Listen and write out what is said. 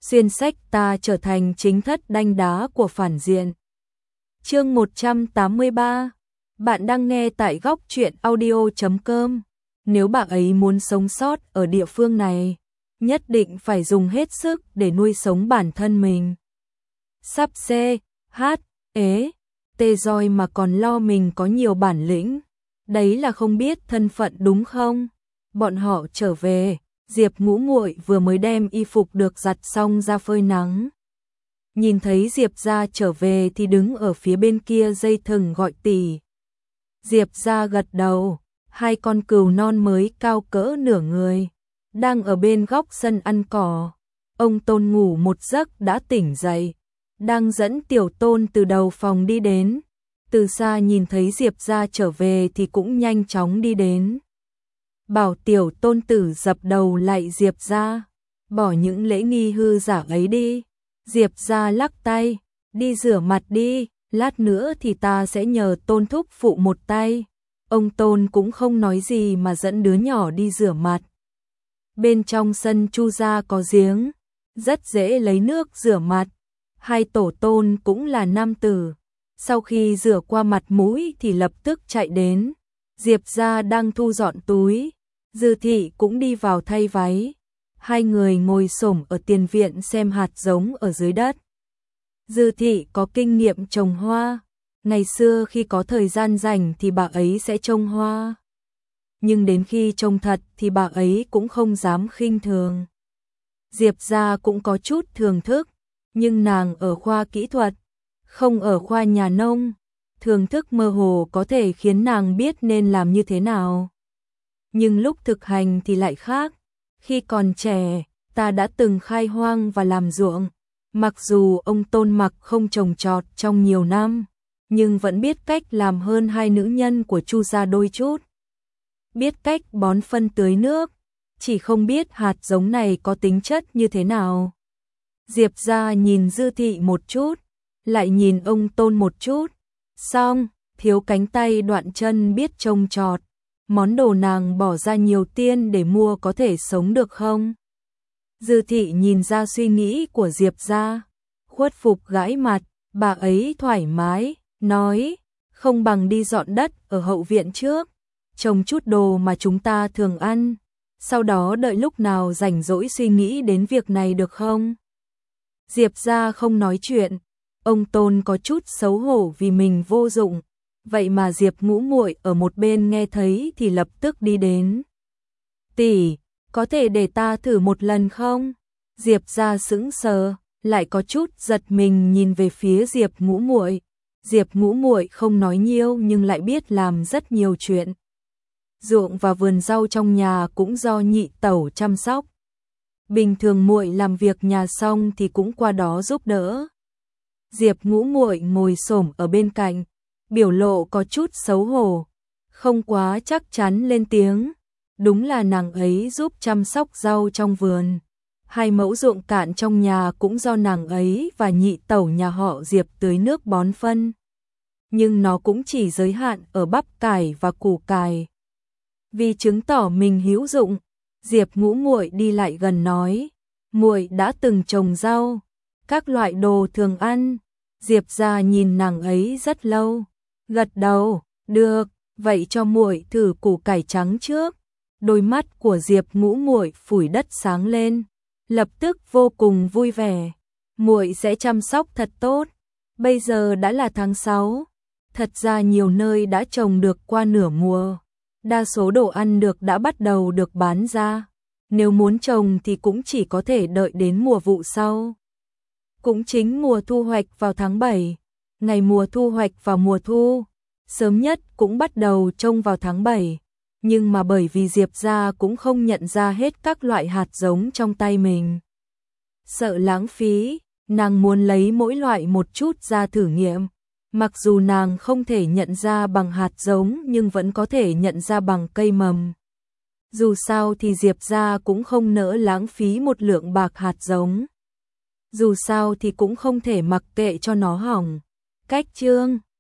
xuyên sách ta trở thành chính thất đanh đá của phản diện. Chương 183. Bạn đang nghe tại góc truyện audio.com. Nếu bạn ấy muốn sống sót ở địa phương này, nhất định phải dùng hết sức để nuôi sống bản thân mình. Sắp xê, hát, ế, tê roi mà còn lo mình có nhiều bản lĩnh. Đấy là không biết thân phận đúng không? Bọn họ trở về, Diệp Ngũ Muội vừa mới đem y phục được giặt xong ra phơi nắng. Nhìn thấy Diệp gia trở về thì đứng ở phía bên kia dây thừng gọi tỷ. Diệp gia gật đầu, hai con cừu non mới cao cỡ nửa người, đang ở bên góc sân ăn cỏ. Ông Tôn ngủ một giấc đã tỉnh dậy, đang dẫn Tiểu Tôn từ đầu phòng đi đến. Từ xa nhìn thấy Diệp gia trở về thì cũng nhanh chóng đi đến. Bảo Tiểu Tôn tử dập đầu lạy Diệp gia, bỏ những lễ nghi hư giả ấy đi. Diệp gia lắc tay, đi rửa mặt đi, lát nữa thì ta sẽ nhờ Tôn thúc phụ một tay. Ông Tôn cũng không nói gì mà dẫn đứa nhỏ đi rửa mặt. Bên trong sân Chu gia có giếng, rất dễ lấy nước rửa mặt. Hai tổ tôn cũng là nam tử. Sau khi rửa qua mặt mũi thì lập tức chạy đến. Diệp gia đang thu dọn túi, Dư thị cũng đi vào thay váy. Hai người ngồi xổm ở tiền viện xem hạt giống ở dưới đất. Dư thị có kinh nghiệm trồng hoa. Ngày xưa khi có thời gian rảnh thì bà ấy sẽ trồng hoa. Nhưng đến khi trồng thật thì bà ấy cũng không dám khinh thường. Diệp gia cũng có chút thưởng thức, nhưng nàng ở khoa kỹ thuật, không ở khoa nhà nông. Thưởng thức mơ hồ có thể khiến nàng biết nên làm như thế nào. Nhưng lúc thực hành thì lại khác. Khi còn trẻ, ta đã từng khai hoang và làm ruộng. Mặc dù ông Tôn Mặc không trồng trọt trong nhiều năm, nhưng vẫn biết cách làm hơn hai nữ nhân của Chu gia đôi chút. Biết cách bón phân tưới nước, chỉ không biết hạt giống này có tính chất như thế nào. Diệp gia nhìn Dư thị một chút, lại nhìn ông Tôn một chút. Xong, thiếu cánh tay đoạn chân biết trông trọt. Món đồ nàng bỏ ra nhiều tiền để mua có thể sống được không? Dư thị nhìn ra suy nghĩ của Diệp gia, khuất phục gãi mặt, bà ấy thoải mái, nói, không bằng đi dọn đất ở hậu viện trước, trồng chút đồ mà chúng ta thường ăn, sau đó đợi lúc nào rảnh rỗi suy nghĩ đến việc này được không? Diệp gia không nói chuyện, ông Tôn có chút xấu hổ vì mình vô dụng. Vậy mà Diệp Ngũ Muội ở một bên nghe thấy thì lập tức đi đến. Tỷ, có thể để ta thử một lần không? Diệp gia sững sờ, lại có chút giật mình nhìn về phía Diệp Ngũ Muội. Diệp Ngũ Muội không nói nhiều nhưng lại biết làm rất nhiều chuyện. Ruộng và vườn rau trong nhà cũng do nhị tẩu chăm sóc. Bình thường muội làm việc nhà xong thì cũng qua đó giúp đỡ. Diệp Ngũ Muội ngồi xổm ở bên cạnh, biểu lộ có chút xấu hổ, không quá chắc chắn lên tiếng. Đúng là nàng ấy giúp chăm sóc rau trong vườn. 2 mẫu ruộng cạn trong nhà cũng do nàng ấy và nhị tẩu nhà họ Diệp tưới nước bón phân. Nhưng nó cũng chỉ giới hạn ở bắp cải và củ cải. Vì chứng tỏ mình hữu dụng, Diệp Ngũ Muội đi lại gần nói, muội đã từng trồng rau, các loại đồ thường ăn. Diệp gia nhìn nàng ấy rất lâu, gật đầu, được, vậy cho muội thử củ cải trắng trước. Đôi mắt của Diệp Ngũ Muội phủi đất sáng lên, lập tức vô cùng vui vẻ. Muội sẽ chăm sóc thật tốt. Bây giờ đã là tháng 6, thật ra nhiều nơi đã trồng được qua nửa mùa. Đa số đồ ăn được đã bắt đầu được bán ra. Nếu muốn trồng thì cũng chỉ có thể đợi đến mùa vụ sau. Cũng chính mùa thu hoạch vào tháng 7, ngày mùa thu hoạch vào mùa thu, sớm nhất cũng bắt đầu trông vào tháng 7. Nhưng mà bởi vì Diệp gia cũng không nhận ra hết các loại hạt giống trong tay mình. Sợ lãng phí, nàng muốn lấy mỗi loại một chút ra thử nghiệm. Mặc dù nàng không thể nhận ra bằng hạt giống nhưng vẫn có thể nhận ra bằng cây mầm. Dù sao thì Diệp gia cũng không nỡ lãng phí một lượng bạc hạt giống. Dù sao thì cũng không thể mặc kệ cho nó hỏng. Cách chương